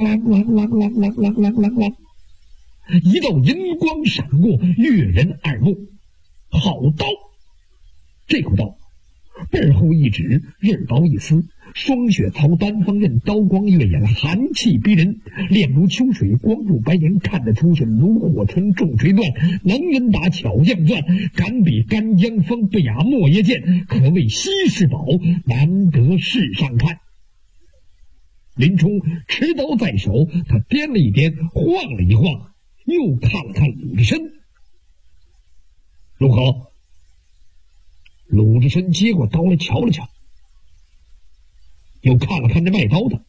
一道银光闪过，悦人耳目。好刀！这口刀背后一指，刃刀一丝，双血槽单锋刃，刀光跃眼，寒气逼人，脸如秋水，光入白眼，看得出是炉火纯，重锤断，能人打，巧匠钻，敢比干将锋，不亚莫邪剑，可谓稀世宝，难得世上看。林冲持刀在手，他掂了一掂，晃了一晃，又看了看鲁智深。如何？鲁智深接过刀来瞧了瞧，又看了看这卖刀的。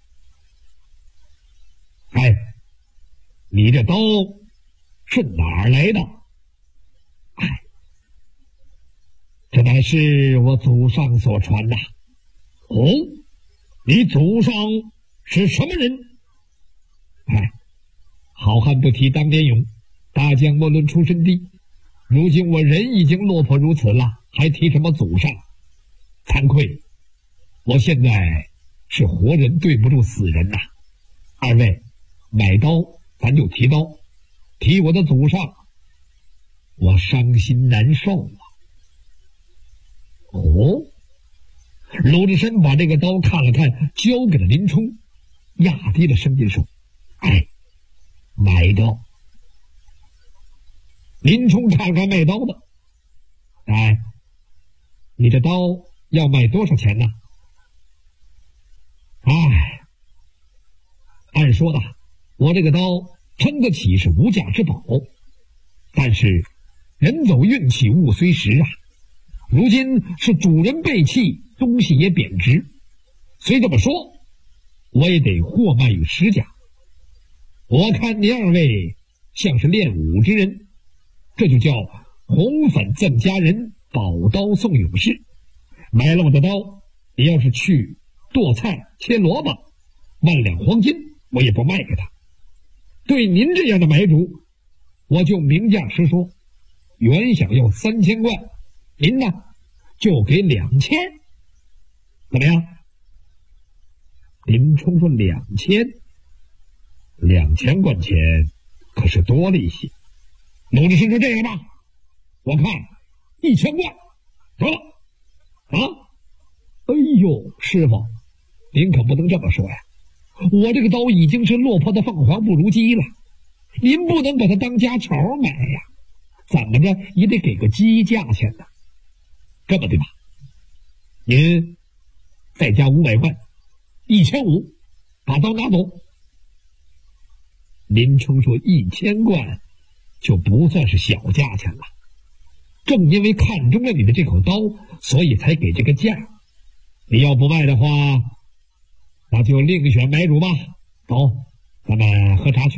哎，你这刀是哪儿来的？哎，这乃是我祖上所传呐。哦，你祖上是什么人？哎，好汉不提当年勇，大将莫论出身低。如今我人已经落魄如此了，还提什么祖上？惭愧，我现在是活人对不住死人呐。二位买刀咱就提刀，提我的祖上，我伤心难受啊。哦，鲁智深把这个刀看了看，交给了林冲，压低了声音说：哎，买刀。林冲看看卖刀的，哎，你这刀要卖多少钱呢？哎，按说的，我这个刀称得起是无价之宝，但是人走运气，物虽时啊，如今是主人被弃，东西也贬值，虽这么说，我也得货卖于10家。我看你二位像是练武之人，这就叫红粉赠佳人，宝刀送勇士。买了我的刀，你要是去剁菜切萝卜，1两黄金我也不卖给他。对您这样的买主，我就明价实说，原想要3000贯，您呢就给2000，怎么样？林冲说2000贯钱可是多了一些。鲁智深说：这样吧，我看1000贯得了啊！哎呦，师傅，您可不能这么说呀！我这个刀已经是落魄的凤凰不如鸡了，您不能把它当家巧买呀，怎么着也得给个鸡价钱呢。这么的吧，您再加500贯，1500，把刀拿走。林冲说：1000贯就不算是小价钱了，正因为看中了你的这口刀，所以才给这个价。你要不卖的话，那就另选买主吧。走，咱们喝茶去。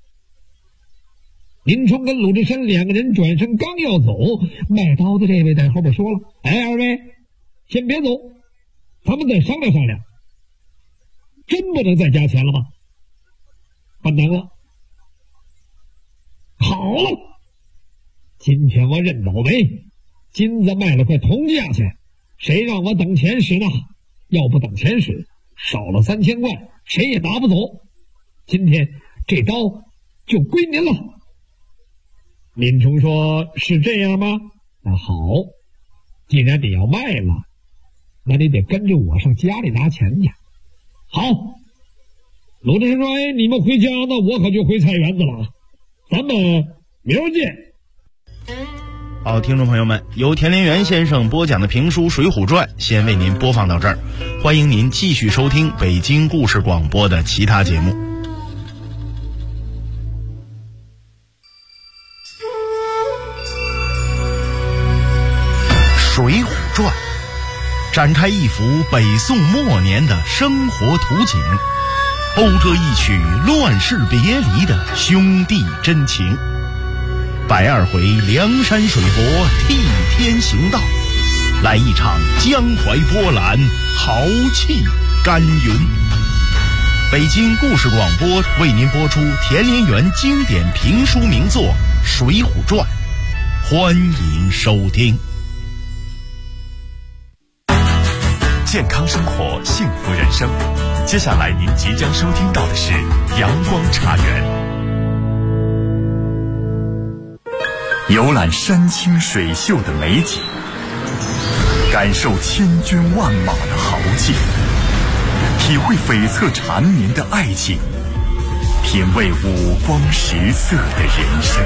林冲跟鲁智深2个人转身刚要走，卖刀的这位在后边说了：哎，二位先别走，咱们再商量商量。真不能再加钱了吗？不能了。好了，今天我认倒霉，金子卖了快同价钱，谁让我等钱时呢？要不等钱时，少了3000贯，谁也拿不走。今天这刀就归您了。林冲说：是这样吗？那好，既然你要卖了，那你得跟着我上家里拿钱去。好，鲁智深说：哎，你们回家，那我可就回菜园子了。咱们明儿见。 好，听众朋友们，由田连元先生播讲的评书《水浒传》先为您播放到这儿，欢迎您继续收听北京故事广播的其他节目。《水浒传》展开一幅北宋末年的生活图景，讴歌一曲乱世别离的兄弟真情，102回梁山水泊替天行道，来一场江淮波澜，豪气干云。北京故事广播为您播出田连元经典评书名作《水浒传》，欢迎收听。健康生活，幸福人生。 接下来您即将收听到的是阳光茶园，游览山清水秀的美景，感受千军万马的豪劲，体会悱恻缠绵的爱情，品味五光十色的人生。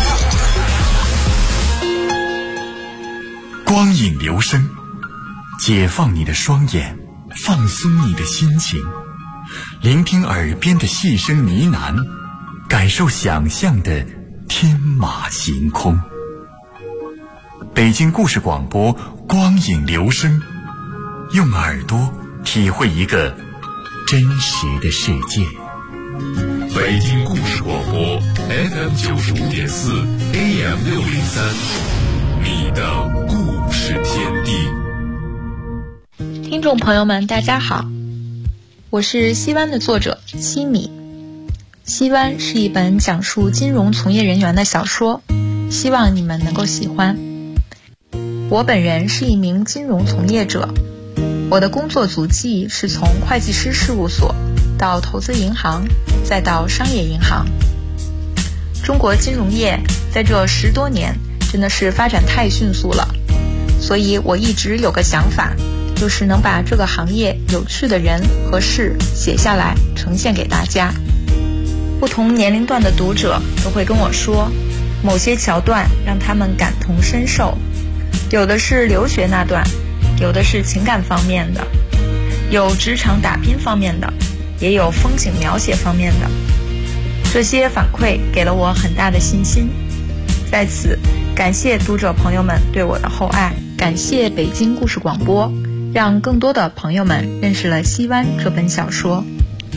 光影流声，解放你的双眼，放松你的心情，聆听耳边的细声呢喃，感受想象的天马行空。北京故事广播光影流声，用耳朵体会一个真实的世界。 北京故事广播 FM95.4 AM603， 你的故事天地。 听众朋友们大家好，我是西湾的作者西米。西湾是一本讲述金融从业人员的小说，希望你们能够喜欢。我本人是一名金融从业者，我的工作足迹是从会计师事务所到投资银行，再到商业银行。中国金融业在这10多年真的是发展太迅速了，所以我一直有个想法，就是能把这个行业有趣的人和事写下来呈现给大家。不同年龄段的读者都会跟我说，某些桥段让他们感同身受，有的是留学那段，有的是情感方面的，有职场打拼方面的，也有风景描写方面的。这些反馈给了我很大的信心，在此感谢读者朋友们对我的厚爱，感谢北京故事广播，让更多的朋友们认识了西湾这本小说。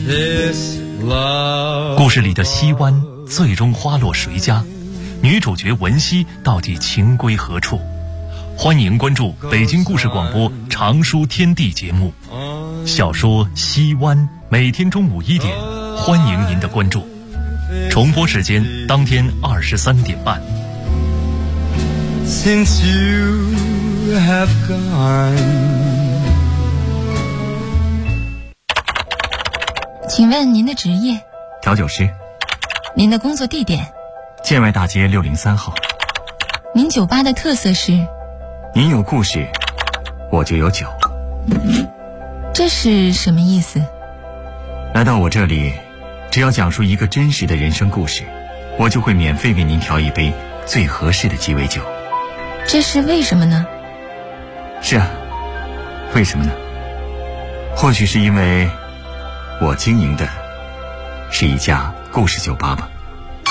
故事里的西湾最终花落谁家？女主角文熙到底情归何处？欢迎关注北京故事广播长书天地节目小说《西湾》，每天中午1点，欢迎您的关注。重播时间当天23点半。 Since you have gone， 请问您的职业？ 调酒师。 您的工作地点？ 建外大街603号。 您酒吧的特色是？ 您有故事，我就有酒。 这是什么意思？ 来到我这里，只要讲述一个真实的人生故事，我就会免费为您调一杯最合适的鸡尾酒。 这是为什么呢？ 是啊，为什么呢？或许是因为我经营的是一家故事酒吧吧。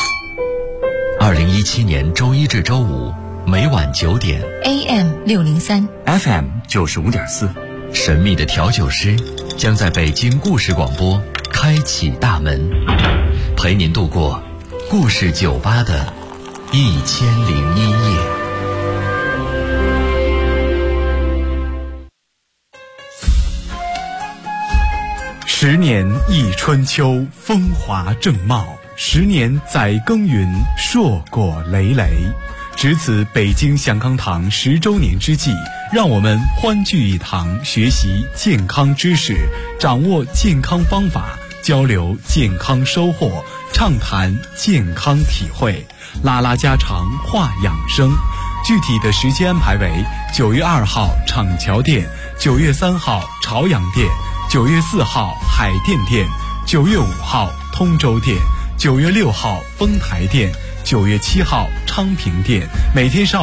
2017年周一至周五每晚9点 AM603 FM 95.4， 神秘的调酒师将在北京故事广播开启大门，陪您度过故事酒吧的1001夜。 10年忆春秋，风华正茂；10年载耕耘，硕果累累。值此北京祥康堂10周年之际，让我们欢聚一堂，学习健康知识，掌握健康方法，交流健康收获，畅谈健康体会，拉拉家常，话养生。具体的时间安排为9月2号厂桥店，9月3号朝阳店，9月4号海淀店，9月5号通州店，9月6号丰台店，9月7号昌平店。每天上